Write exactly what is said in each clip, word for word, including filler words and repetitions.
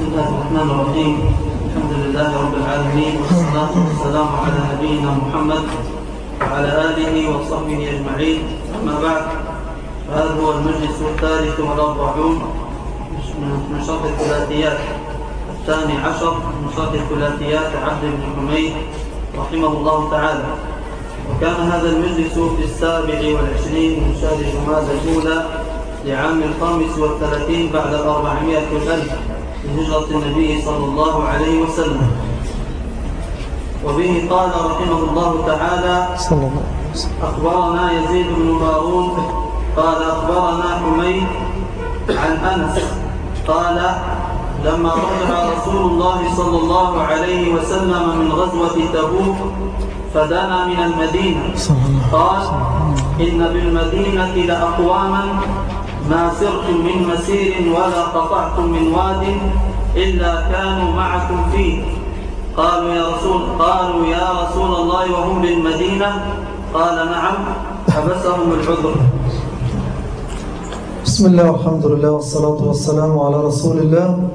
الله الرحمن الرحيم. الحمد لله رب العالمين، والصلاة والسلام على نبينا محمد وعلى آله وصحبه أجمعين. أما بعد، فهذا هو المجلس الثالث والأربعون من شرح الثلاثيات، الثاني عشر من شرح الثلاثيات عبد بن حميد رحمه الله تعالى. وكان هذا المجلس في السابع والعشرين من شهر جمادى الأولى لعام الخامس والثلاثين بعد الأربعمائة والألف لهجرة النبي صلى الله عليه وسلم. وبه قال رحمه الله تعالى: أخبرنا يزيد بن هارون قال أخبرنا حميد عن أنس قال: لما رجع رسول الله صلى الله عليه وسلم من غزوة تبوك فدنا من المدينة قال: إن بالمدينة لأقواما ما سرتم من مسير ولا قطعتم من واد إلا كانوا معكم فيه. قالوا يا رسول قالوا يا رسول الله وهم بالمدينة؟ قال: نعم، حبسهم العذر. بسم الله والحمد لله والصلاة والسلام على رسول الله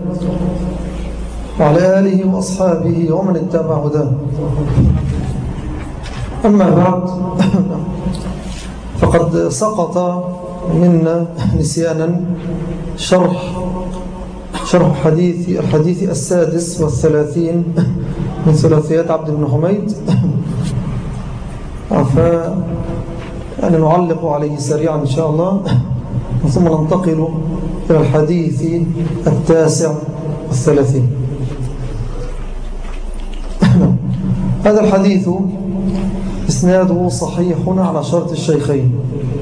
وعلى آله وأصحابه ومن اتبع هداه. أما بعد، فقد سقط منا نسيانا شرح شرح حديث الحديث السادس والثلاثين من ثلاثيات عبد بن حميد، ف يعني نعلق عليه سريعا إن شاء الله، ثم ننتقل إلى الحديث التاسع والثلاثين. هذا الحديث إسناده صحيح على شرط الشيخين،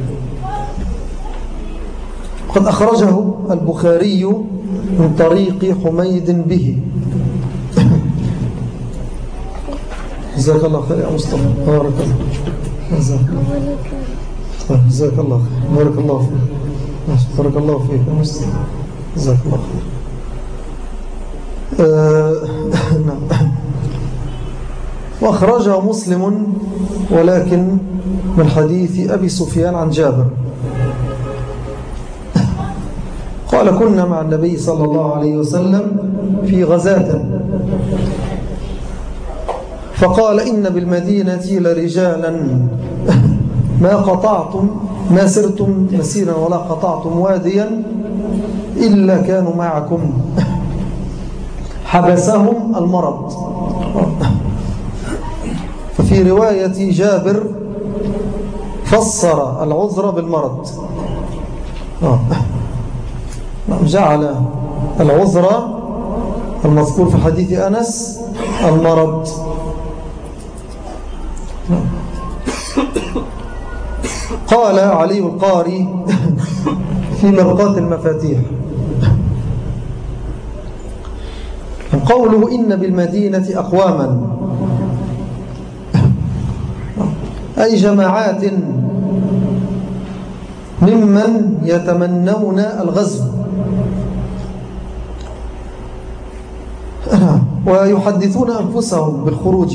قد أخرجه البخاري من طريق حميد به. جزاك الله خير يا مصطفى، بارك الله. جزاك الله خير، بارك الله فيك، بارك الله فيك يا مصطفى، جزاك الله خير. نعم. وأخرجه مسلم ولكن من حديث أبي سفيان عن جابر قال: كنا مع النبي صلى الله عليه وسلم في غزاة، فقال: إن بالمدينة لرجالا ما قطعتم ما سرتم مسيرا ولا قطعتم واديا إلا كانوا معكم، حبسهم المرض. ففي رواية جابر فسر العذر بالمرض، جعل العذر المذكور في حديث أنس المرض. قال علي القاري في مرقات المفاتيح: قوله إن بالمدينة أقواما أي جماعات ممن يتمنون الغزو ويحدثون أنفسهم بالخروج،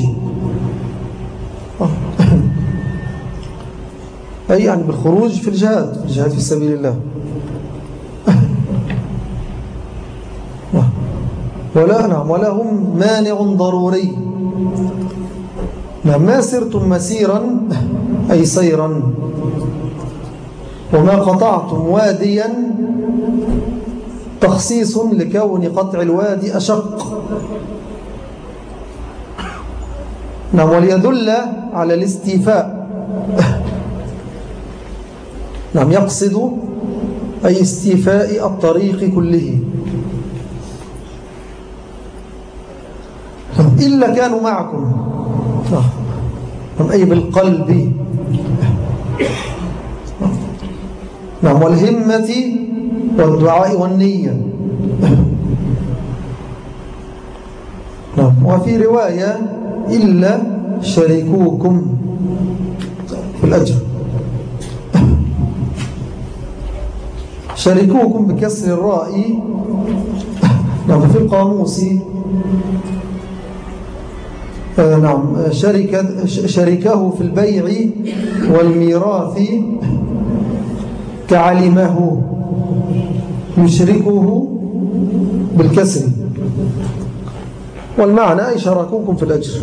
أي يعني بالخروج في الجهاد في الجهاد في سبيل الله. ولا نعم ولهم مانع ضروري. ما سرتم مسيرا أي سيرا، وما قطعتم واديا تخصيص لكون قطع الوادي أشق. نعم، وليدل على الاستيفاء. نعم، يقصد أي استيفاء الطريق كله، إلا كانوا معكم، أي بالقلب. نعم، والهمة والدعاء والنية. نعم، وفي رواية إلا شريكوكم في الأجر. شريكوكم بكسر الراء. نعم، في القاموس آه نعم شركة شركه في البيع والميراث كعلمه، يشركه بالكسر. والمعنى أي شاركوكم في الأجر.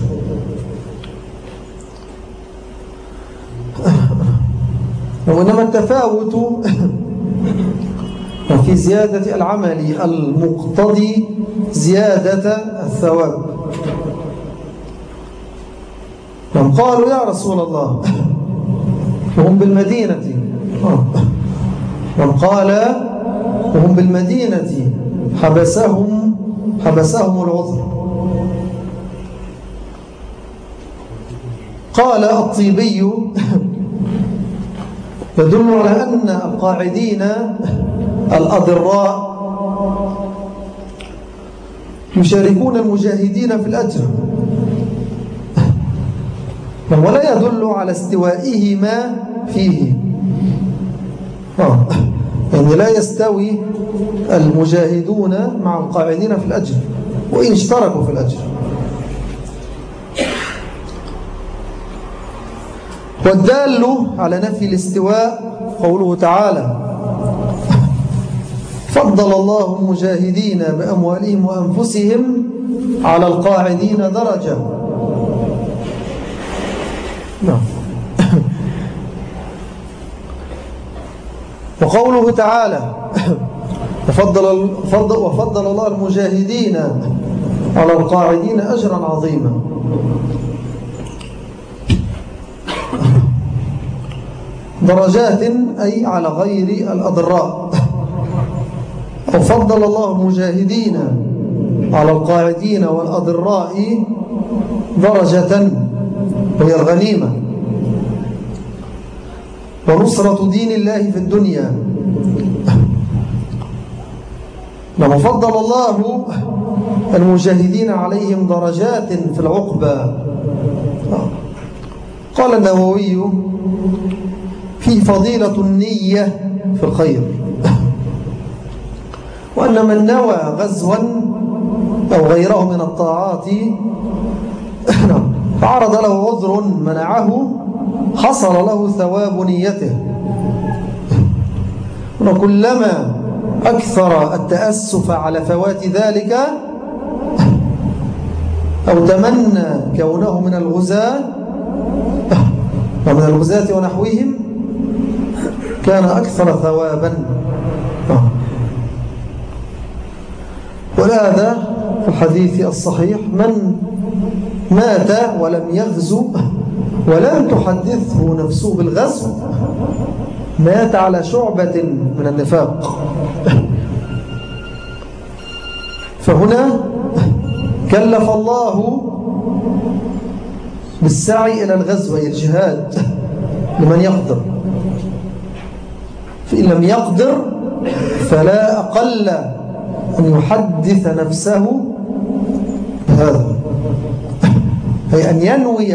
وإنما التفاوت في زيادة العمل المقتضي زيادة الثواب. من قالوا يا رسول الله وهم بالمدينة، من قال وهم بالمدينة حبسهم حبسهم العذر. قال الطيبي يدل على أن القاعدين الأضراء يشاركون المجاهدين في الأجر، ولا يدل على استوائهما فيه. آه. يعني لا يستوي المجاهدون مع القاعدين في الأجر وإن اشتركوا في الأجر. والدال على نفي الاستواء قوله تعالى فضل الله المجاهدين بأموالهم وأنفسهم على القاعدين درجة. نعم. وقوله تعالى وفضل, وفضل الله المجاهدين على القاعدين أجرا عظيما. درجات أي على غير الأضراء. أو فضل الله المجاهدين على القاعدين والأضراء درجة وهي الغنيمة ونصرة دين الله في الدنيا. لما فضل الله المجاهدين عليهم درجات في العقبى. قال النووي في فضيلة النية في الخير، وأن من نوى غزوا أو غيره من الطاعات فعرض له عذر منعه حصل له ثواب نيته. وكلما أكثر التأسف على فوات ذلك أو تمنى كونه من الغزاة ومن الغزاة ونحوهم كان أكثر ثوابا. ولهذا في الحديث الصحيح من مات ولم يغزو ولم تحدثه نفسه بالغزو مات على شعبة من النفاق. فهنا كلف الله بالسعي إلى الغزو أي الجهاد لمن يقدر، فإن لم يقدر فلا أقل أن يحدث نفسه بهذا، أي أن ينوي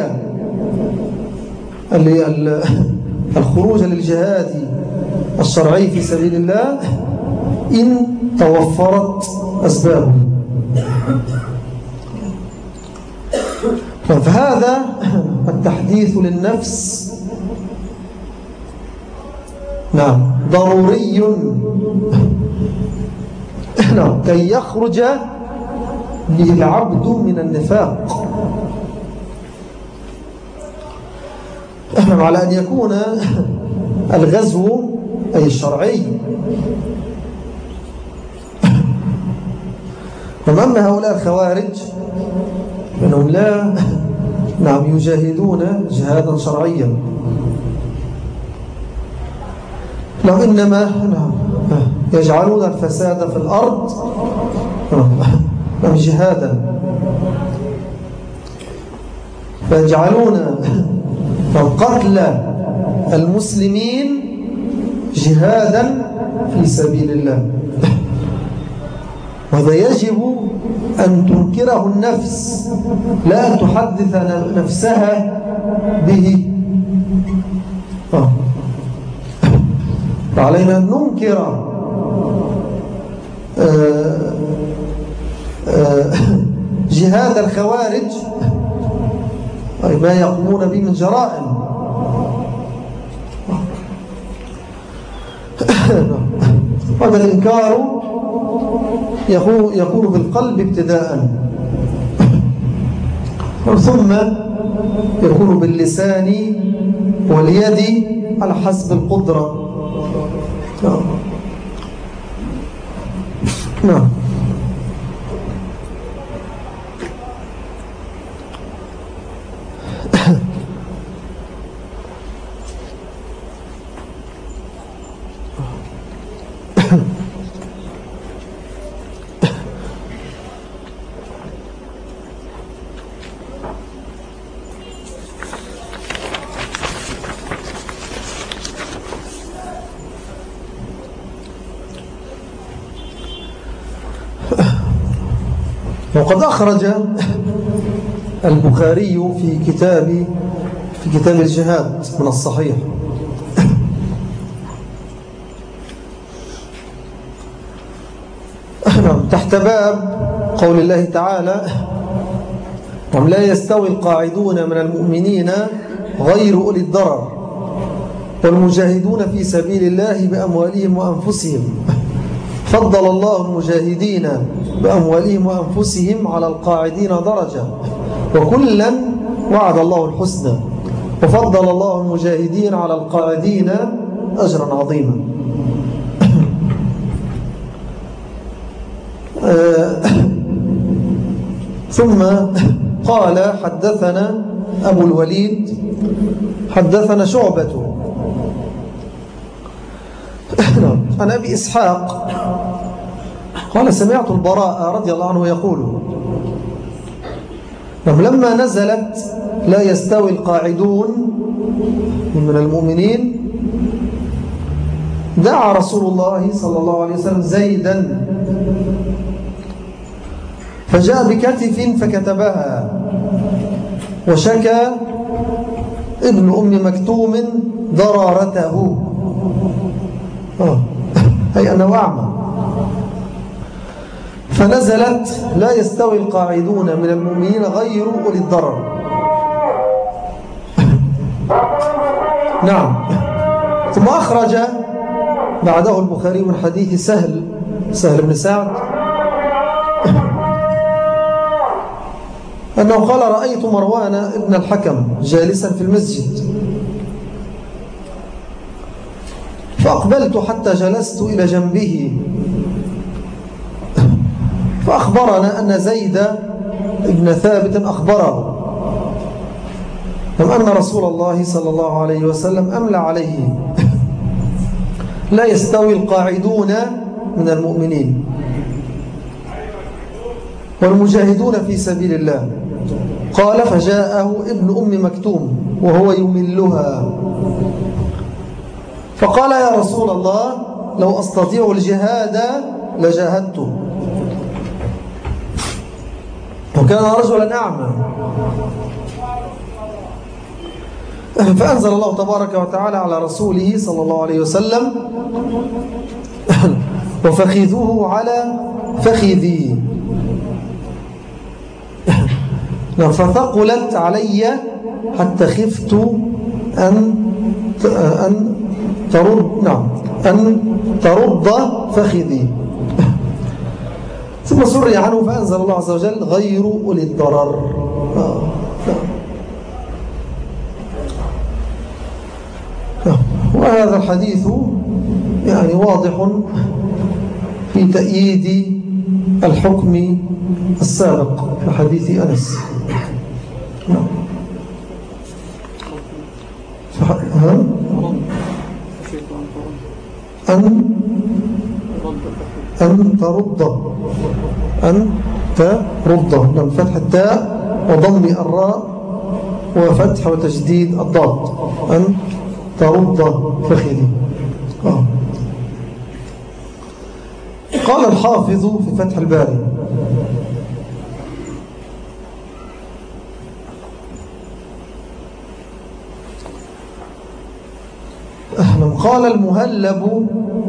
الخروج للجهاد الشرعي في سبيل الله إن توفرت أسبابه. فهذا التحديث للنفس نعم ضروري نعم كي يخرج به العبد من النفاق، على أن يكون الغزو أي الشرعي. أما هؤلاء الخوارج فإنهم لا نعم يجاهدون جهادا شرعيا، لو إنما يجعلون الفساد في الأرض جهادا، فيجعلون قتل المسلمين جهادا في سبيل الله. وهذا يجب أن تنكره النفس لا أن تحدث نفسها به. فعلينا أن ننكر جهاد الخوارج أي ما يقومون به من جرائم. هذا الإنكار يكون بالقلب ابتداء، ثم يكون باللسان واليد على حسب القدرة. نعم. وقد أخرج البخاري في كتاب في كتاب الجهاد من الصحيح تحت باب قول الله تعالى: وهم لا يستوي القاعدون من المؤمنين غير أولي الضرر والمجاهدون في سبيل الله بأموالهم وأنفسهم فضل الله المجاهدين بأموالهم وأنفسهم على القاعدين درجة وكلا وعد الله الحسنى وفضل الله المجاهدين على القاعدين أجرا عظيما. ثم قال: حدثنا أبو الوليد حدثنا شعبة عن أبي إسحاق قال: سمعت البراء رضي الله عنه يقول: لما نزلت لا يستوي القاعدون من المؤمنين دعا رسول الله صلى الله عليه وسلم زيدا فجاء بكتف فكتبها وشكى ابن أم مكتوم ضرارته آه. أي أنه أعمى فنزلت لا يستوي القاعدون من المؤمنين غير أولي الضرر. نعم. ثم أخرج بعده البخاري من حديث سهل سهل بن سعد أنه قال: رأيت مروان ابن الحكم جالسا في المسجد فأقبلت حتى جلست إلى جنبه فأخبرنا أن زيد ابن ثابت أخبره أن رسول الله صلى الله عليه وسلم أملى عليه: لا يستوي القاعدون من المؤمنين والمجاهدون في سبيل الله. قال: فجاءه ابن أم مكتوم وهو يملها فقال: يا رسول الله، لو أستطيع الجهاد لجاهدت. وكان رجلا أعمى فأنزل الله تبارك وتعالى على رسوله صلى الله عليه وسلم: وفخذوه على فخذي فثقلت علي حتى خفت أن أن ترد نعم أن ترد فخذي. ثم سري عنه فأنزل الله عز وجل: غير أولي الضرر. آه. نعم. وهذا الحديث يعني واضح في تأييد الحكم السابق في حديث أنس. نعم. أن أن ترد أن ترد من فتح التاء وضم الراء وفتح وتجديد الضاد. أن ترد فخذي. آه. قال الحافظ في فتح الباري: قال المهلب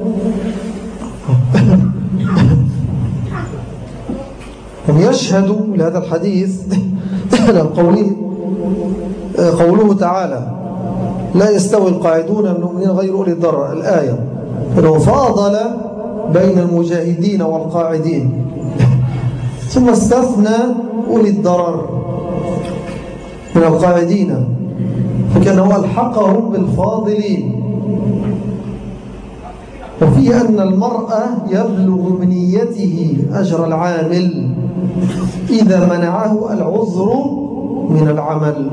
يشهد لهذا الحديث قوله, قوله تعالى: لا يستوي القاعدون من المؤمنين غير أولي الضرر، الآية، فإنه فاضل بين المجاهدين والقاعدين ثم استثنى أولي الضرر من القاعدين، فكأنه ألحقهم بالفاضلين. وفيه أن المرأة يبلغ بنيته أجر العامل إذا منعه العذر من العمل.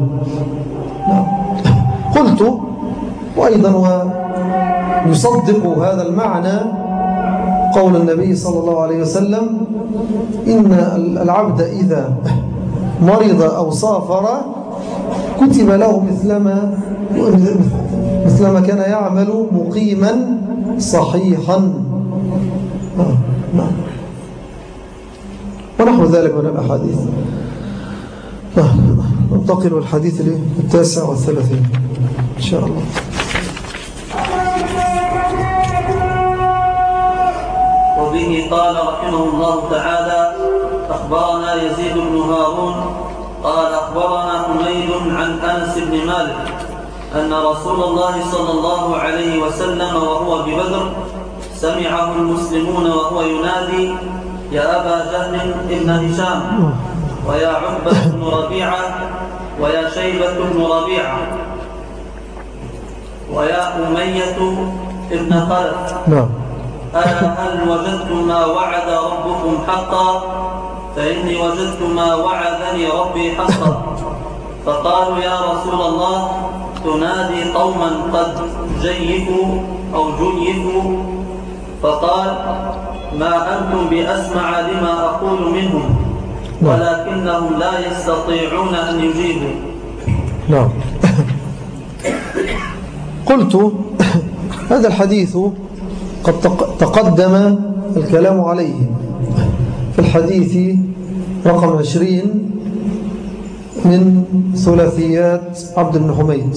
قلت وأيضا ويصدق هذا المعنى قول النبي صلى الله عليه وسلم: إن العبد إذا مرض أو سافر كتب له مثلما مثلما كان يعمل مقيما صحيحا. ونحو ذلك من الأحاديث. ننتقل الحديث التاسع والثلاثين إن شاء الله. وبه قال رحمه الله تعالى: أخبرنا يزيد بن هارون قال أخبرنا حميد عن أنس بن مالك أن رسول الله صلى الله عليه وسلم وهو ببدر سمعه المسلمون وهو ينادي: يا أبا جهل ابن هشام، ويا عقبة بن ربيعة، ويا شيبة بن ربيعة، ويا أمية ابن خلف، ألا هل وجدتم ما وعد ربكم حقا؟ فإني وجدت ما وعدني ربي حقا. فقالوا: يا رسول الله، تنادي قوما قد جيفوا أو جيفوا. فقال: ما أنتم بأسمع لما أقول منهم، ولكنهم لا يستطيعون أن يجيبوا. نعم. قلت هذا الحديث قد تقدم الكلام عليه في الحديث رقم عشرين من ثلاثيات عبد بن حميد،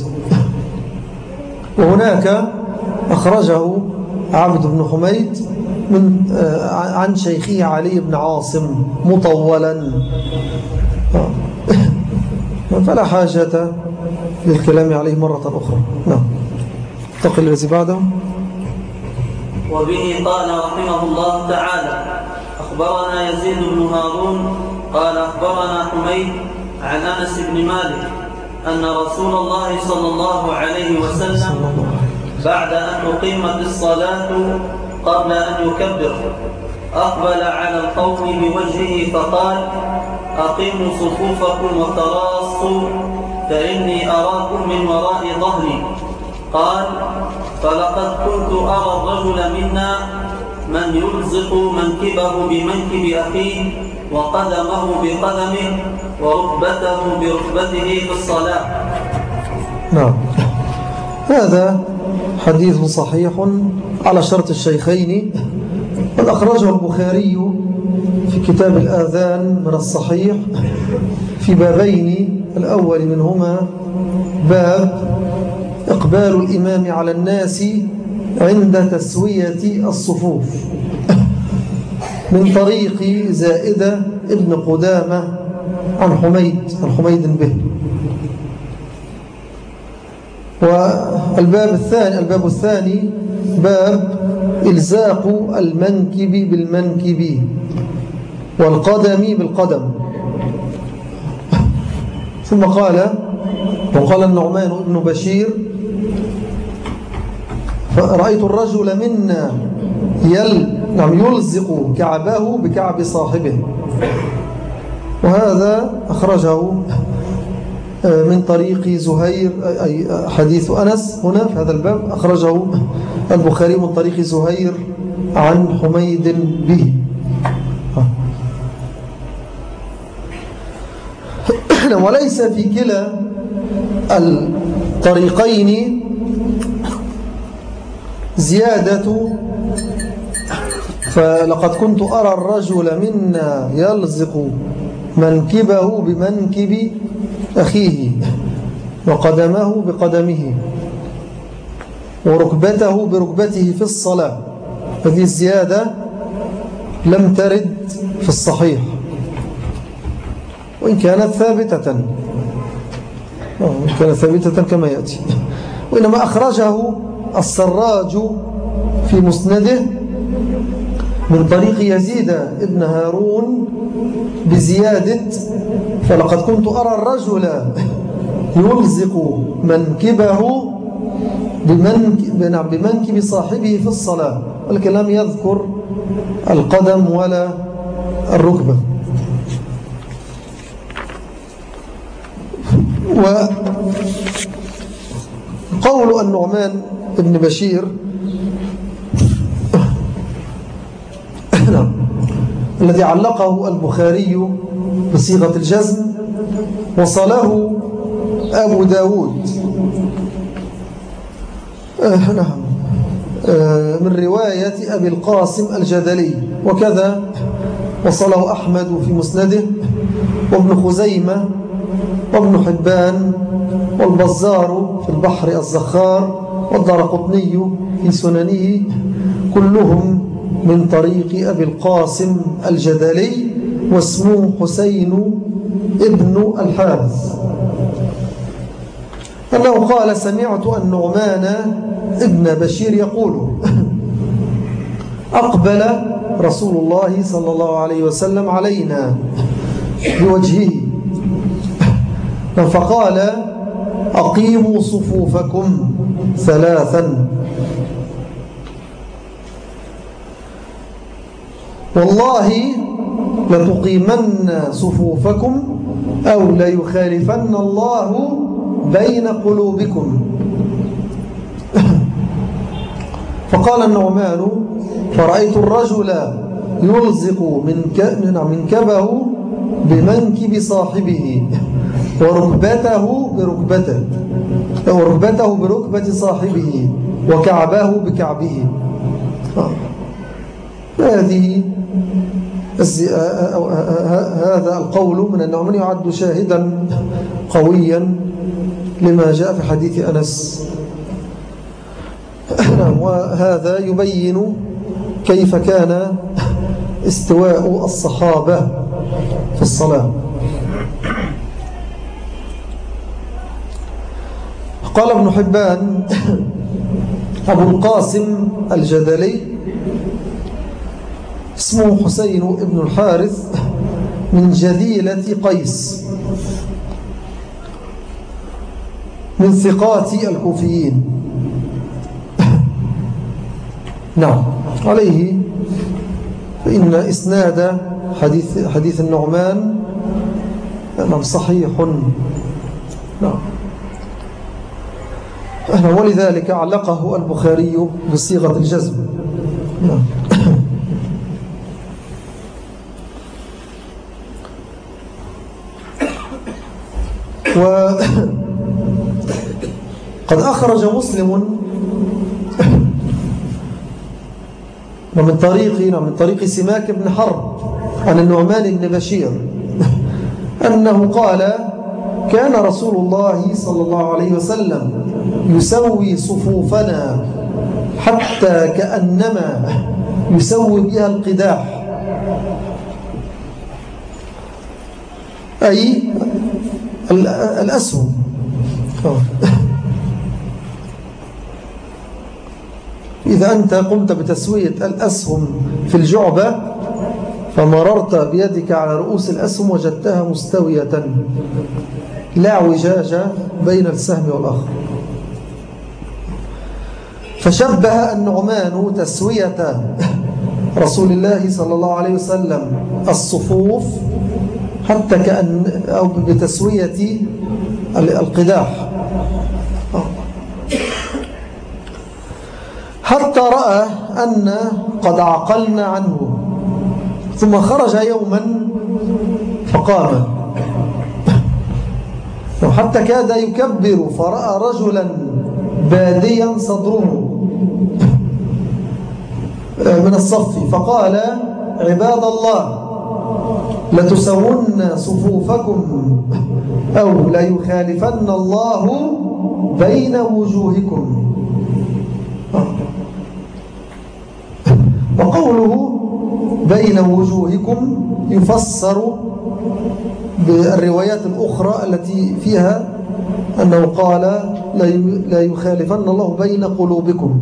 وهناك أخرجه عبد بن حميد من عن شيخه علي بن عاصم مطولا، فلا حاجة للكلام عليه مرة أخرى. نعم. انتقل الذي بعده. وبه قال رحمه الله تعالى: أخبرنا يزيد بن هارون قال أخبرنا حميد عن أنس بن مالك أن رسول الله صلى الله عليه وسلم بعد أن أقيمت الصلاة قبل أن يكبر أقبل على القوم بوجهه فقال: أقيموا صفوفكم وتراصوا فإني أراكم من وراء ظهري. قال: فلقد كنت أرى الرجل منا من يلزق منكبه بمنكب أخيه وقدمه بقدمه وركبته بركبته في الصلاة. نعم. هذا حديث صحيح على شرط الشيخين، قد أخرجه البخاري في كتاب الآذان من الصحيح في بابين. الأول منهما باب إقبال الإمام على الناس عند تسوية الصفوف من طريق زائدة ابن قدامة عن حميد عن حميد به. والباب الثاني الباب الثاني باب إلزاق المنكب بالمنكب والقدم بالقدم. ثم قال وقال النعمان بن بشير: رأيت الرجل منا يل نعم يلزق كعبه بكعب صاحبه. وهذا أخرجه من طريق زهير، أي حديث أنس هنا في هذا الباب أخرجه البخاري من طريق زهير عن حميد به. وليس في كلا الطريقين زيادة فلقد كنت أرى الرجل منا يلزق منكبه بمنكب أخيه وقدمه بقدمه وركبته بركبته في الصلاة. هذه الزيادة لم ترد في الصحيح وإن كانت ثابتة وإن كانت ثابتة كما يأتي. وإنما أخرجه السراج في مسنده من طريق يزيد ابن هارون بزيادة: فلقد كنت أرى الرجل يلزق منكبه بمنكب صاحبه في الصلاة، ولكن لم يذكر القدم ولا الركبة. وقول النعمان بن بشير الذي علقه البخاري بصيغة الجزم وصله أبو داود نعم من رواية أبي القاسم الجدلي، وكذا وصله أحمد في مسنده وابن خزيمة وابن حبان والبزار في البحر الزخار والدارقطني في سننه، كلهم من طريق أبي القاسم الجدلي واسمه حسين ابن الحارث أنه قال: سمعت النعمان ابن بشير يقول: أقبل رسول الله صلى الله عليه وسلم علينا بوجهه فقال: أقيموا صفوفكم ثلاثا، والله لتقيمن صفوفكم أو ليخالفن الله بين قلوبكم. فقال النعمان: فرأيت الرجل يلزق منكبه بمنكب صاحبه وركبته بركبته وركبته بركبة صاحبه وكعبه بكعبه. هذه هذا القول من النعمان يعد شاهدا قويا لما جاء في حديث أنس، وهذا يبين كيف كان استواء الصحابة في الصلاة. قال ابن حبان: أبو القاسم الجدلي اسمه حسين ابن الحارث من جديلة قيس، من ثقات الكوفيين. نعم، عليه فإن إسناد حديث, حديث النعمان نعم صحيح. نعم، ولذلك علقه البخاري بصيغة الجزم. نعم. وقد أخرج مسلم من طريق من طريق سماك بن حرب عن النعمان بن بشير أنه قال: كان رسول الله صلى الله عليه وسلم يسوي صفوفنا حتى كأنما يسوي بها القداح، أي الأسهم. إذا أنت قمت بتسوية الأسهم في الجعبة فمررت بيدك على رؤوس الأسهم وجدتها مستوية لا اعوجاج بين السهم والآخر. فشبه النعمان تسوية رسول الله صلى الله عليه وسلم الصفوف حتى كأن أو بتسوية القداح، حتى رأى أن قد عقلنا عنه، ثم خرج يوما فقام حتى كاد يكبر، فرأى رجلا باديا صدره من الصف فقال: عباد الله، لتسون صفوفكم أو ليخالفن الله بين وجوهكم. وقوله بين وجوهكم يفسر بالروايات الأخرى التي فيها أنه قال: لا يخالفن الله بين قلوبكم،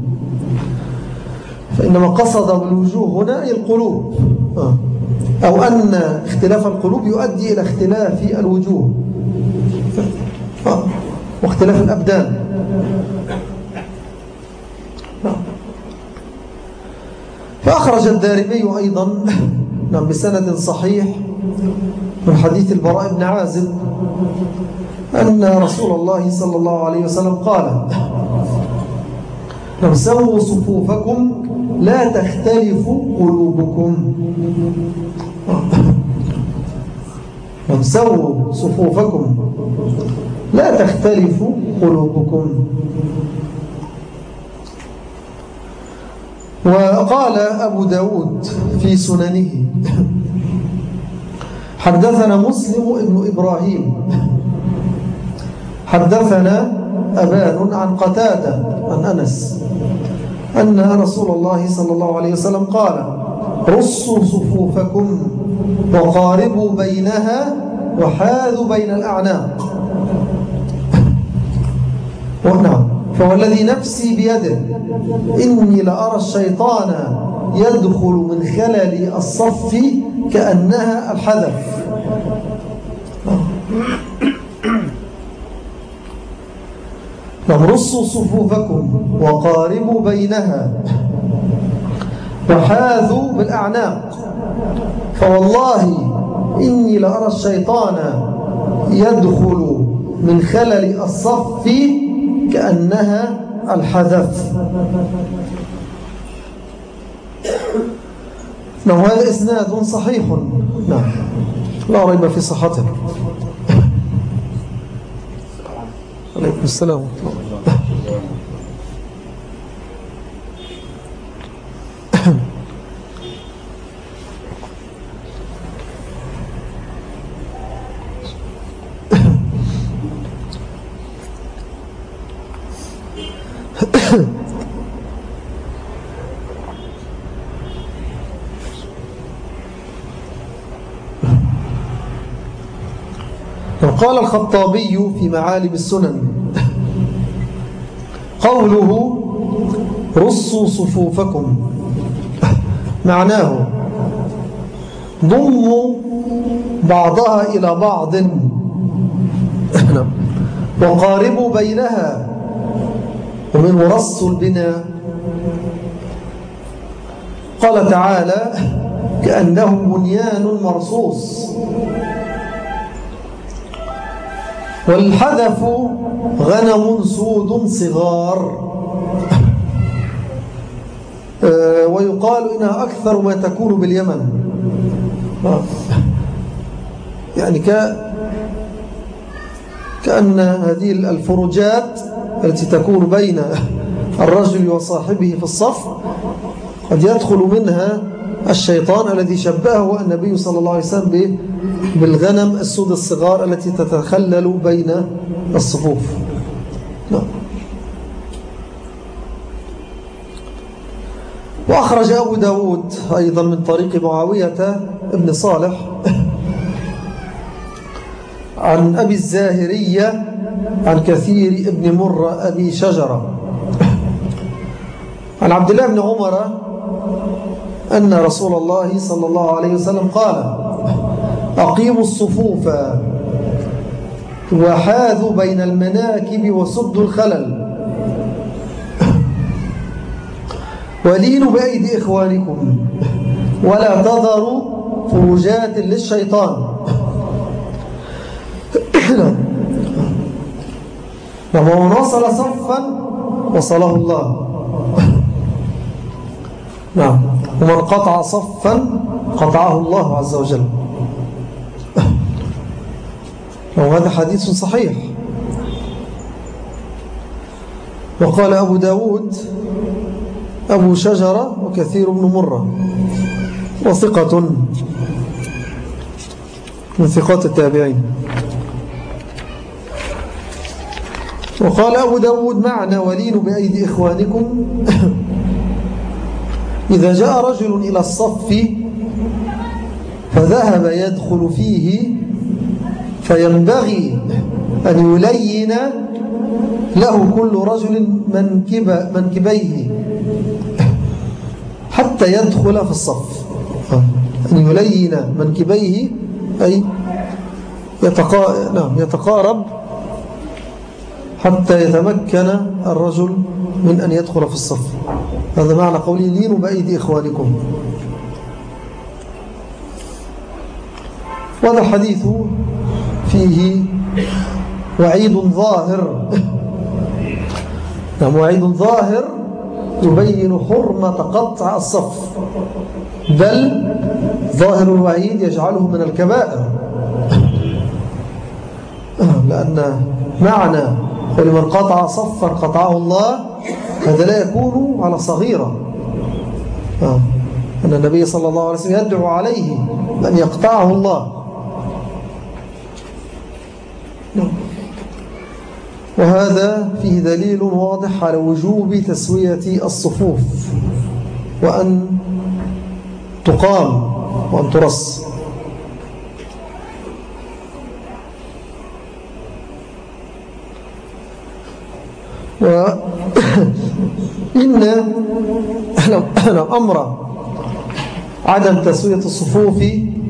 فإنما قصد بالوجوه هنا القلوب، أو أن اختلاف القلوب يؤدي إلى اختلاف الوجوه. واختلاف الأبدان. فأخرج الدارمي أيضا بسند صحيح من حديث البراء بن عازب أن رسول الله صلى الله عليه وسلم قال: سووا صفوفكم لا تختلف قلوبكم. سووا صفوفكم لا تختلف قلوبكم. وقال أبو داود في سننه: حدثنا مسلم ابن إبراهيم حدثنا أبان عن قتادة عن أنس أن رسول الله صلى الله عليه وسلم قال: رصوا صفوفكم وقاربوا بينها وحاذوا بين الأعناق. ونعم، فوالذي نفسي بيده إني لأرى الشيطان يدخل من خلال الصف كأنها الحذف. رصوا صفوفكم وقاربوا بينها وحاذوا بالأعناق، فوالله إني لأرى الشيطان يدخل من خلل الصف كأنها الحذف. نعم، هذا إسناد صحيح، نعم، لا ريب في صحته. عليكم السلام ورحمة الله. قال الخطابي في معالم السنن: قوله رصوا صفوفكم معناه ضموا بعضها إلى بعض وقاربوا بينها، ومن رص البناء. قال تعالى: كأنهم بنيان مرصوص. والحذف غنم سود صغار، ويقال إنها أكثر ما تكون باليمن، يعني كأن هذه الفروجات التي تكون بين الرجل وصاحبه في الصف قد يدخل منها الشيطان الذي شبهه النبي صلى الله عليه وسلم بالغنم السود الصغار التي تتخلل بين الصفوف. نعم. وأخرج أبو داود أيضا من طريق معاوية ابن صالح عن أبي الزاهرية عن كثير ابن مرة أبي شجرة عن عبد الله بن عمر أن رسول الله صلى الله عليه وسلم قال: أقيموا الصفوف وحاذوا بين المناكب وسدوا الخلل ولينوا بأيدي إخوانكم ولا تذروا فروجات للشيطان. ومن وصل صفا وصله الله. نعم، ومن قطع صفا قطعه الله عز وجل. وهذا حديث صحيح. وقال أبو داود: أبو شجرة وكثير بن مرة، وثقة من ثقات التابعين. وقال أبو داود: معنى ولينوا بأيدي إخوانكم إذا جاء رجل إلى الصف فذهب يدخل فيه فينبغي أن يلين له كل رجل منكب منكبيه حتى يدخل في الصف. أن يلين منكبيه أي يتقارب حتى يتمكن الرجل من أن يدخل في الصف. هذا معنى قولي لينوا بأيدي إخوانكم. وهذا الحديث فيه وعيد ظاهر نعم وعيد ظاهر يبين حرمة قطع الصف، بل ظاهر الوعيد يجعله من الكبائر، لأن معنى ولمن قطع صفا قطعه الله هذا لا يكون على صغيرة. أن النبي صلى الله عليه وسلم يدعو عليه أن يقطعه الله. وهذا فيه دليل واضح على وجوب تسوية الصفوف وأن تقام وأن ترص. وإن أمر عدم تسوية الصفوف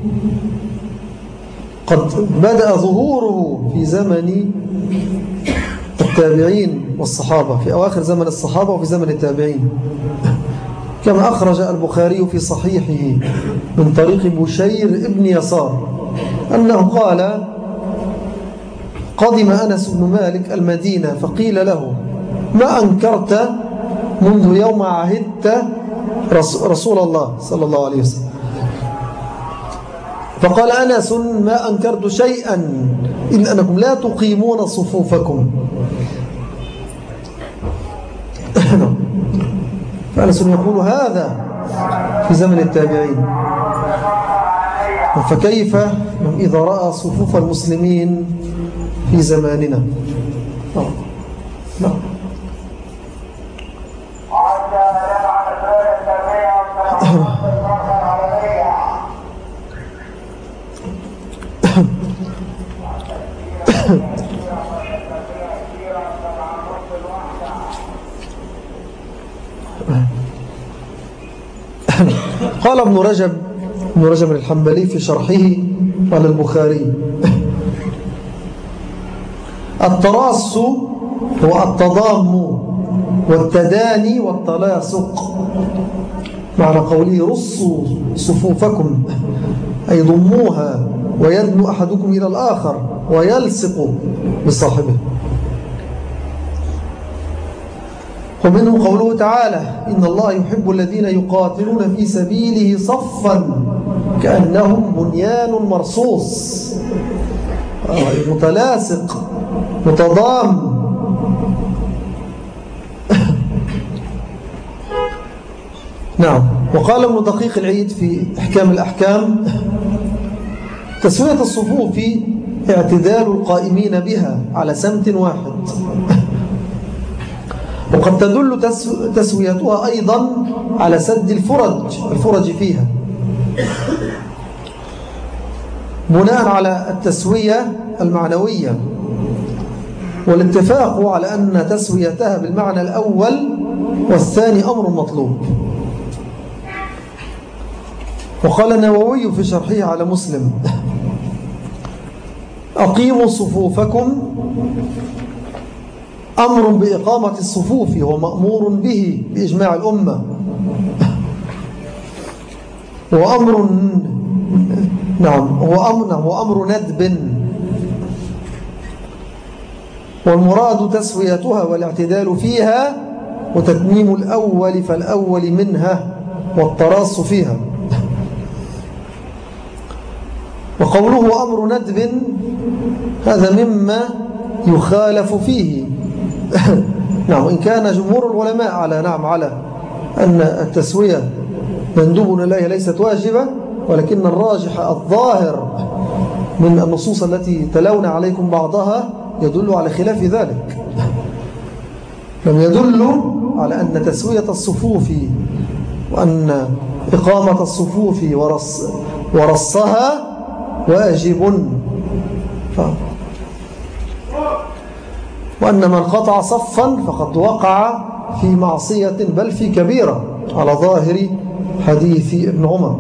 قد بدأ ظهوره في زمن التابعين والصحابة، في أواخر زمن الصحابة وفي زمن التابعين، كما أخرج البخاري في صحيحه من طريق بشير ابن يسار أنه قال: قدم أنس بن مالك المدينة فقيل له: ما أنكرت منذ يوم عهدت رسول الله صلى الله عليه وسلم؟ فقال أنس: ما أنكرت شيئا إلا أنكم لا تقيمون صفوفكم. فأنس يقول هذا في زمن التابعين، فكيف إذا رأى صفوف المسلمين في زماننا؟ نعم. قال ابن رجب ابن رجب الحنبلي في شرحه على البخاري: التراص هو التضام والتداني والتلاصق. معنى قوله رصوا صفوفكم أي ضموها ويدنو أحدكم إلى الآخر ويلصق بصاحبه. ومنه قوله تعالى: إن الله يحب الذين يقاتلون في سبيله صفا كأنهم بنيان مرصوص، متلاصق متضام. نعم. وقال ابن دقيق العيد في إحكام الأحكام: تسوية الصفوف اعتدال القائمين بها على سمت واحد، وقد تدل تسويتها أيضا على سد الفرج الفرج فيها، بناء على التسوية المعنوية، والاتفاق على أن تسويتها بالمعنى الأول والثاني أمر مطلوب. وقال النووي في شرحه على مسلم: أقيموا صفوفكم أمر بإقامة الصفوف هو مأمور به بإجماع الأمة، وأمر نعم هو أمر, هو أمر ندب، والمراد تسويتها والاعتدال فيها وتتميم الأول فالأول منها والتراص فيها. وقوله أمر ندب هذا مما يخالف فيه نعم، إن كان جمهور العلماء على نعم على أن التسوية مندوب إليها ليست واجبة، ولكن الراجح الظاهر من النصوص التي تلون عليكم بعضها يدل على خلاف ذلك. لم يدل على أن تسوية الصفوف وأن إقامة الصفوف ورص ورصها واجب، وأن من قطع صفا فقد وقع في معصية بل في كبيرة على ظاهر حديث ابن عمر.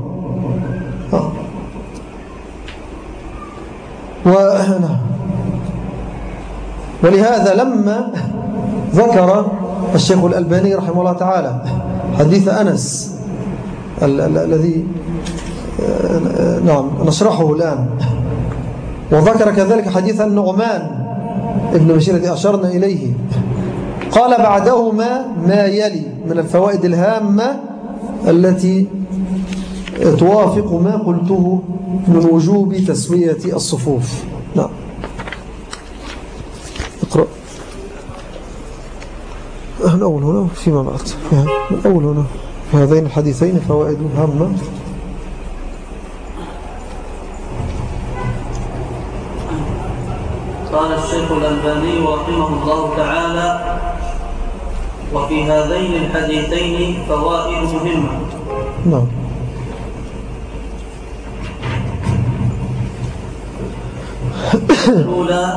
و ولهذا لما ذكر الشيخ الألباني رحمه الله تعالى حديث أنس الذي نعم نشرحه الآن، وذكر كذلك حديث النعمان ابن بشير الذي أشرنا إليه، قال بعدهما ما يلي من الفوائد الهامة التي توافق ما قلته من وجوب تسوية الصفوف. نعم اقرأ من أول هنا فيما بعد، من أول هنا في هذين الحديثين فوائد هامة. قال الشيخ الألباني رحمه الله تعالى: وفي هذين الحديثين فوائد مهمة. نعم. الأولى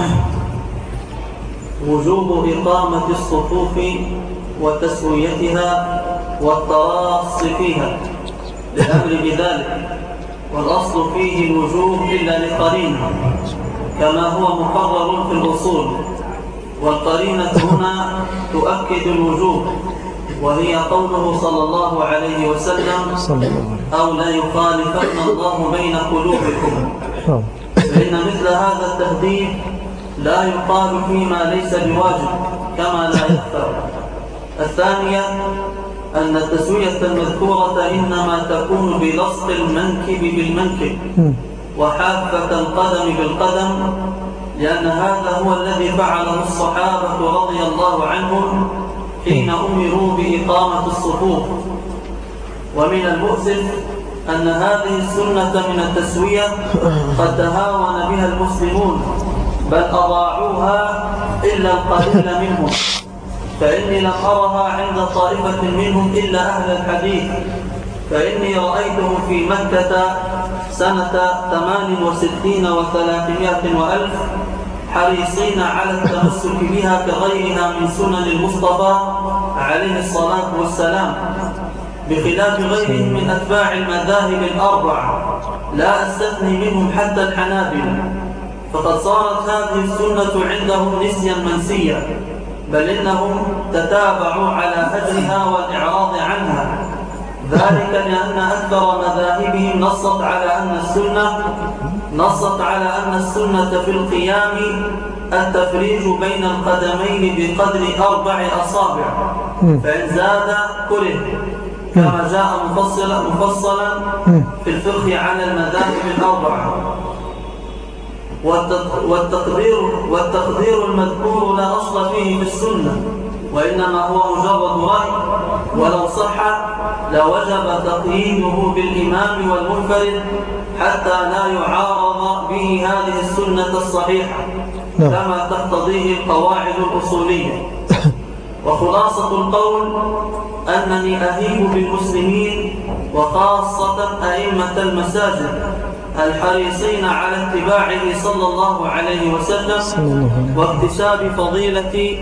وجوب إقامة الصفوف وتسويتها والتراص فيها للأمر بذلك، والأصل فيه الوجوب إلا لقرينة كما هو مقرر في الأصول، والقرينة هنا تؤكد الوجوب، وهي قوله صلى الله عليه وسلم: أو لا يخالفن الله بين قلوبكم. فإن مثل هذا التهديد لا يقال فيما ليس بواجب كما لا يخفى. الثانية أن التسوية المذكورة إنما تكون بلصق المنكب بالمنكب وحافة القدم بالقدم، لأن هذا هو الذي فعله الصحابة رضي الله عنهم حين أمروا بإقامة الصفوف. ومن المؤسف أن هذه السنة من التسوية قد تهاون بها المسلمون، بل أضاعوها إلا القليل منهم، فإني لم أرها عند طائفة منهم إلا أهل الحديث، فإني رأيته في مكة سنة ثمان وستين وثلاثمائة وألف حريصين على التمسك بها كغيرها من سنن المصطفى عليه الصلاة والسلام، بخلاف غيرهم من أتباع المذاهب الأربع، لا أستثني منهم حتى الحنابلة، فقد صارت هذه السنة عندهم نسيا منسيا، بل إنهم تتابعوا على هجرها والإعراض عنها، ذلك لأن أكثر مذاهبهم نصت على أن السنة نصت على أن السنة في القيام التفريج بين القدمين بقدر أربع أصابع، فإن زاد كره، كما جاء مفصلا مفصلا في الفقه على المذاهب الأربعة. والتقدير والتقدير المذكور لا أصل فيه في السنة، وإنما هو مجرد رأي، ولو صح لوجب تقييده بالإمام والمنفرد حتى لا يعارض به هذه السنة الصحيحة كما تقتضيه القواعد الأصولية. وخلاصة القول أنني أهيب بالمسلمين وخاصة أئمة المساجد الحريصين على اتباعه صلى الله عليه وسلم واكتساب فضيلة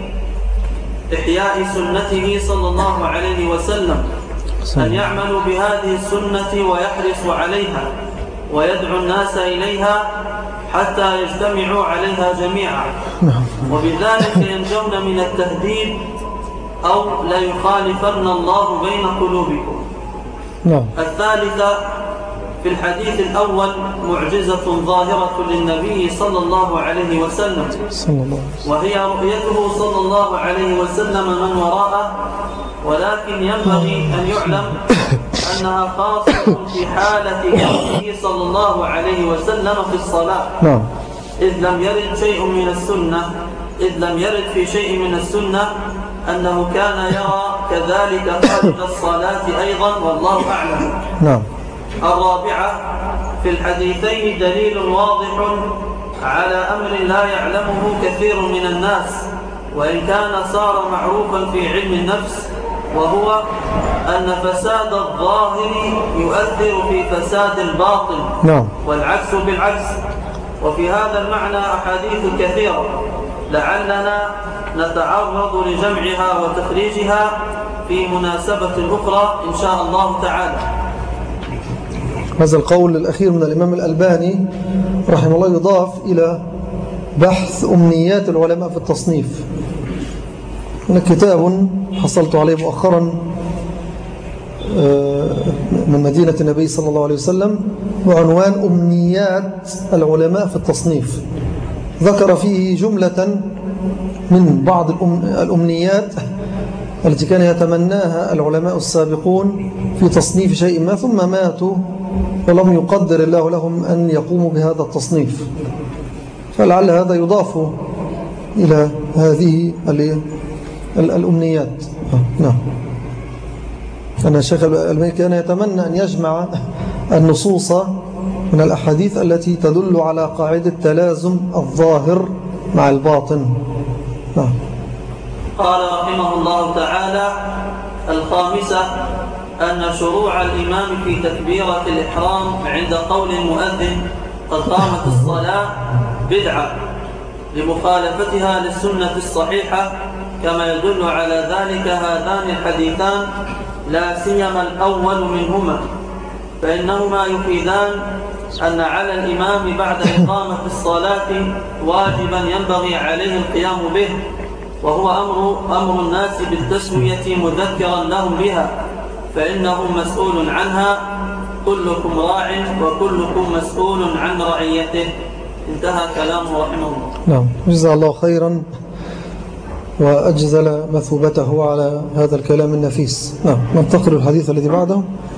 إحياء سنته صلى الله عليه وسلم، أن يعملوا بهذه السنة ويحرصوا عليها ويدعو الناس إليها حتى يجتمعوا عليها جميعا، وبذلك ينجون من التهديد أو لا يخالفن الله بين قلوبكم. الثالثة في الحديث الأول معجزة ظاهرة للنبي صلى الله عليه وسلم، وهي رؤيته صلى الله عليه وسلم من وراءه، ولكن ينبغي أن يعلم أنها خاصة في حالة كونه صلى الله عليه وسلم في الصلاة، إذ لم يرد شيء من السنة إذ لم يرد في شيء من السنة أنه كان يرى كذلك خارج الصلاة أيضا، والله أعلم. نعم. الرابعة في الحديثين دليل واضح على أمر لا يعلمه كثير من الناس، وإن كان صار معروفا في علم النفس، وهو أن فساد الظاهر يؤثر في فساد الباطن، نعم. والعكس بالعكس. وفي هذا المعنى أحاديث كثيرة، لعلنا نتعرض لجمعها وتخريجها في مناسبة أخرى إن شاء الله تعالى. هذا القول الأخير من الإمام الألباني رحمه الله يضاف إلى بحث أمنيات العلماء في التصنيف. هنا كتاب حصلت عليه مؤخرا من مدينة النبي صلى الله عليه وسلم بعنوان أمنيات العلماء في التصنيف. ذكر فيه جملة من بعض الأمنيات التي كان يتمناها العلماء السابقون في تصنيف شيء ما ثم ماتوا ولم يقدر الله لهم أن يقوموا بهذا التصنيف، فلعل هذا يضاف إلى هذه الأمنيات. نعم. أن الشيخ الألباني كان يتمنى أن يجمع النصوص من الأحاديث التي تدل على قاعدة تلازم الظاهر مع الباطن. نعم. قال رحمه الله تعالى: الخامسة أن شروع الإمام في تكبيرة الإحرام عند قول المؤذن قد قامت الصلاة بدعة لمخالفتها للسنة الصحيحة، كما يدل على ذلك هذان الحديثان لا سيما الأول منهما، فإنهما يفيدان أن على الإمام بعد إقامة الصلاة واجبا ينبغي عليه القيام به، وهو أمر, أمر الناس بالتسوية مذكرا لهم بها، فإنهم مسؤول عنها، كلكم راع وكلكم مسؤول عن رعيته. انتهى كلامه رحمه الله. نعم، جزا الله خيرا وأجزل مثوبته على هذا الكلام النفيس. نعم، ننتقل الحديث الذي بعده.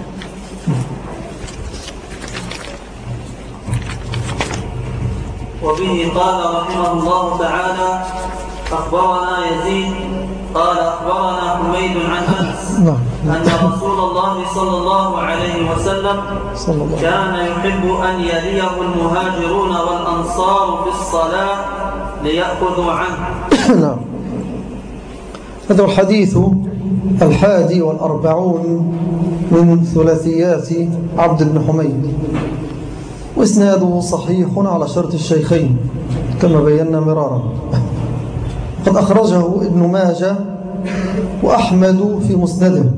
وبه قال رحمه الله تعالى: أخبرنا يزيد قال أخبرنا حميد عن أنس أن رسول الله صلى الله عليه وسلم كان يحب أن يليه المهاجرون والأنصار في الصلاة ليأخذوا عنه. نعم. هذا الحديث الحادي والأربعون من ثلاثيات عبد بن حميد، وإسناده صحيح على شرط الشيخين كما بينا مرارا. قد أخرجه ابن ماجه وأحمد في مسنده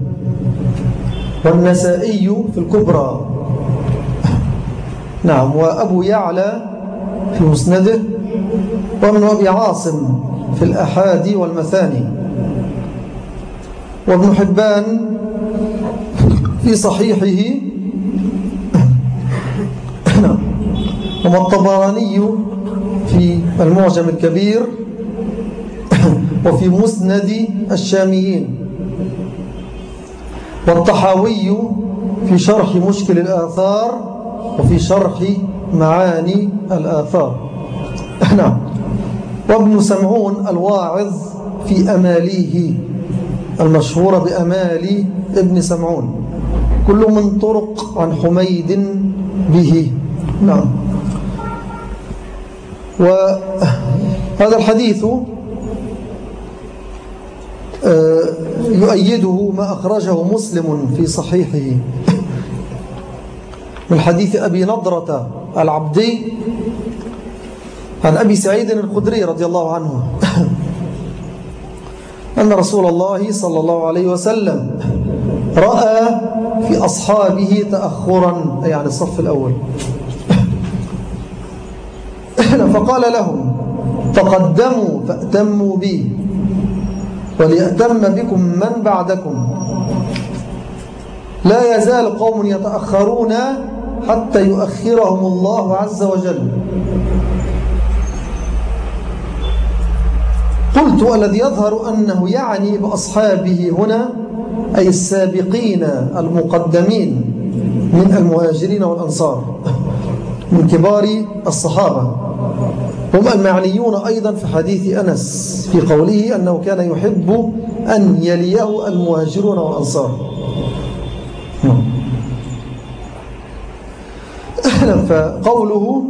والنسائي في الكبرى. نعم، وأبو يعلى في مسنده، وابن أبي عاصم في الأحادي والمثاني، وابن حبان في صحيحه، وما الطبراني في المعجم الكبير، وفي مسند الشاميين، والطحاوي في شرح مشكل الآثار وفي شرح معاني الآثار. نعم. وابن سمعون الواعظ في أماليه المشهورة بأمال ابن سمعون، كل من طرق عن حميد به. نعم. وهذا الحديث يؤيده ما أخرجه مسلم في صحيحه من حديث أبي نضرة العبدي عن أبي سعيد الخدري رضي الله عنه أن رسول الله صلى الله عليه وسلم رأى في أصحابه تأخرا، يعني الصف الأول، فقال لهم: تقدموا فأتموا بي وليأتم بكم من بعدكم، لا يزال قوم يتأخرون حتى يؤخرهم الله عز وجل. قلت: الذي يظهر أنه يعني بأصحابه هنا أي السابقين المقدمين من المهاجرين والأنصار من كبار الصحابة، هم المعنيون أيضا في حديث أنس في قوله أنه كان يحب أن يليه المهاجرون والأنصار. فقوله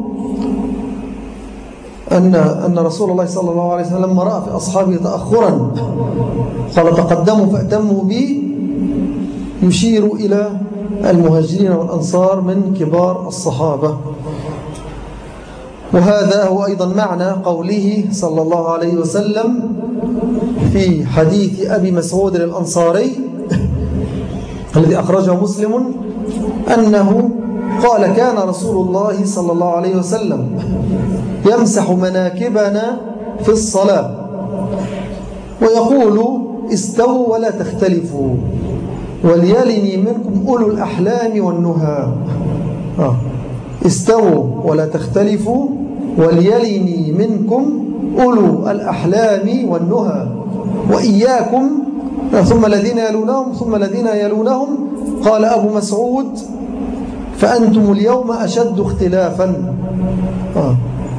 أن أن رسول الله صلى الله عليه وسلم لما رأى في أصحابه تأخرا قال: تقدموا فأتموا بي، يشير إلى المهاجرين والأنصار من كبار الصحابة. وهذا هو أيضا معنى قوله صلى الله عليه وسلم في حديث أبي مسعود الأنصاري الذي أخرجه مسلم أنه قال: كان رسول الله صلى الله عليه وسلم يمسح مناكبنا في الصلاة ويقول استووا ولا تختلفوا وليلني منكم أولو الأحلام والنهى. آه. استووا ولا تختلفوا وليلني منكم أولو الأحلام والنهى وإياكم ثم الذين يلونهم ثم الذين يلونهم. قال أبو مسعود فأنتم اليوم أشد اختلافا. آه.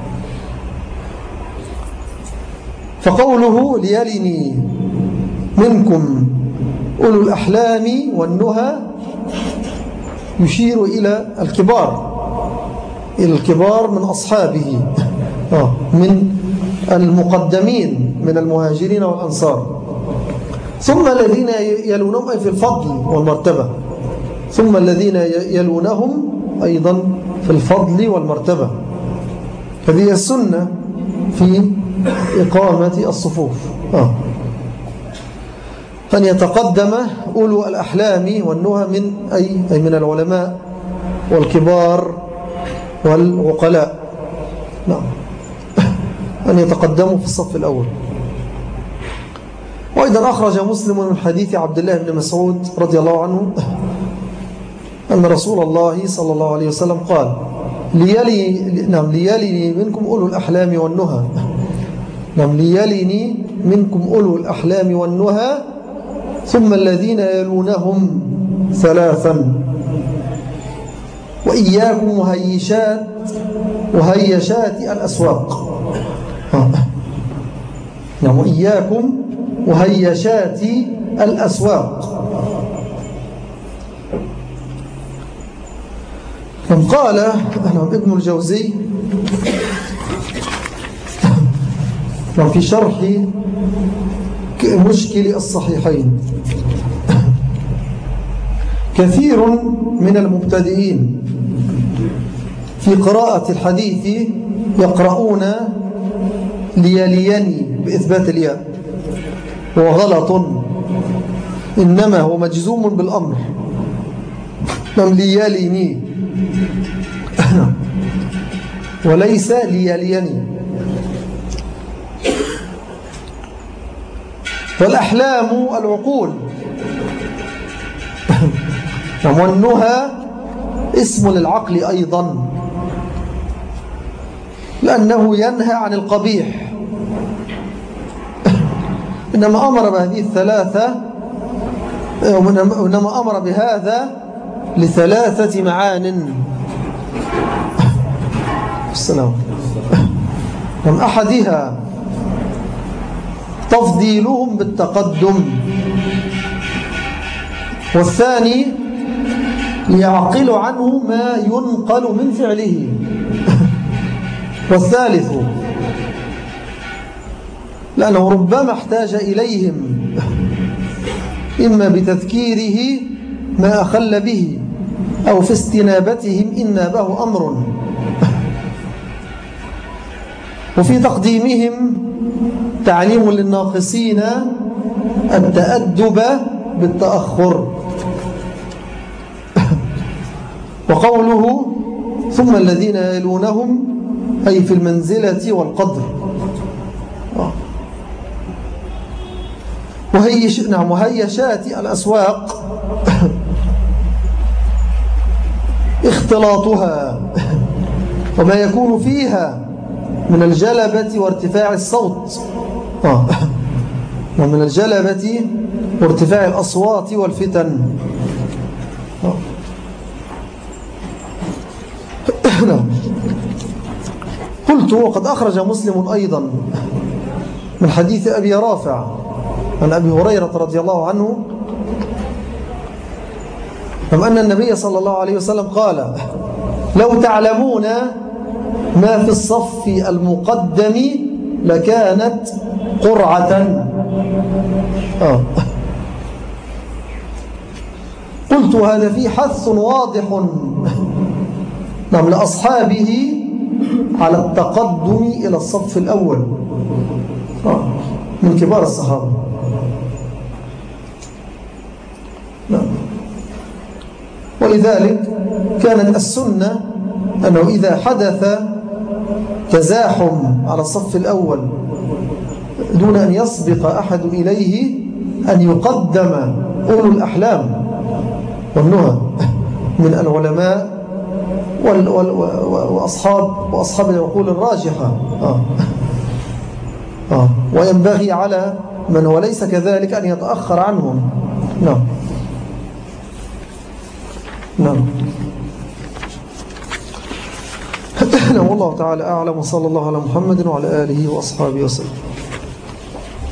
فقوله ليلني منكم أولو الأحلام والنهى يشير إلى الكبار، إلى الكبار من أصحابه، آه. من المقدمين من المهاجرين والأنصار. ثم الذين يلونهم أي في الفضل والمرتبة، ثم الذين يلونهم أيضا في الفضل والمرتبة. هذه السنة في إقامة الصفوف، آه. أن يتقدم أولو الأحلام والنهى من أي, أي من العلماء والكبار والعقلاء، نعم، أن يتقدموا في الصف الأول. وأيضا أخرج مسلم من حديث عبد الله بن مسعود رضي الله عنه أن رسول الله صلى الله عليه وسلم قال ليلي نعم ليلني منكم أولو الأحلام والنهى نعم ليلني منكم أولو الأحلام والنهى ثم الذين يلونهم ثلاثا وإياكم وهيشات وهيشات الأسواق. نعم وإياكم وهيشات الأسواق. قال ابن الجوزي في شرح مشكل الصحيحين كثير من المبتدئين في قراءة الحديث يقرؤون ليليني بإثبات الياء، هو غلط، إنما هو مجزوم بالأمر، نعم ليليني وليس ليليني. والأحلام العقول، والنهى اسم للعقل أيضا، لأنه ينهى عن القبيح، إنما أمر بهذه الثلاثة إنما أمر بهذا لثلاثة معان. السلام. من أحدها تفضيلهم بالتقدم، والثاني ليعقل عنه ما ينقل من فعله، والثالث لأنه ربما احتاج إليهم إما بتذكيره ما أخل به أو في استنابتهم إن نابه أمر. وفي تقديمهم تعليم للناقصين التأدب بالتأخر. وقوله ثم الذين يلونهم أي في المنزلة والقدر. وهي نعم وهيشات الأسواق اختلاطها وما يكون فيها من الجلبة وارتفاع الصوت، آه. ومن الجلبة وارتفاع الأصوات والفتن. آه. قلت وقد أخرج مسلم أيضا من حديث أبي رافع عن أبي هريرة رضي الله عنه أن النبي صلى الله عليه وسلم قال لو تعلمون ما في الصف المقدم لكانت قرعة. آه. قلت هذا فيه حث واضح نعم لأصحابه على التقدم إلى الصف الأول، آه. من كبار الصحابة. نعم. ولذلك كانت السنة أنه إذا حدث يزاحم على الصف الأول دون أن يسبق أحد إليه أن يقدم أولو الأحلام والنهى من العلماء وأصحاب, وأصحاب العقول الراجحة. آه. آه. وينبغي على من هو ليس كذلك أن يتأخر عنهم. نعم نعم والله تعالى أعلم، وصلى الله على محمد وعلى آله وأصحابه وسلم.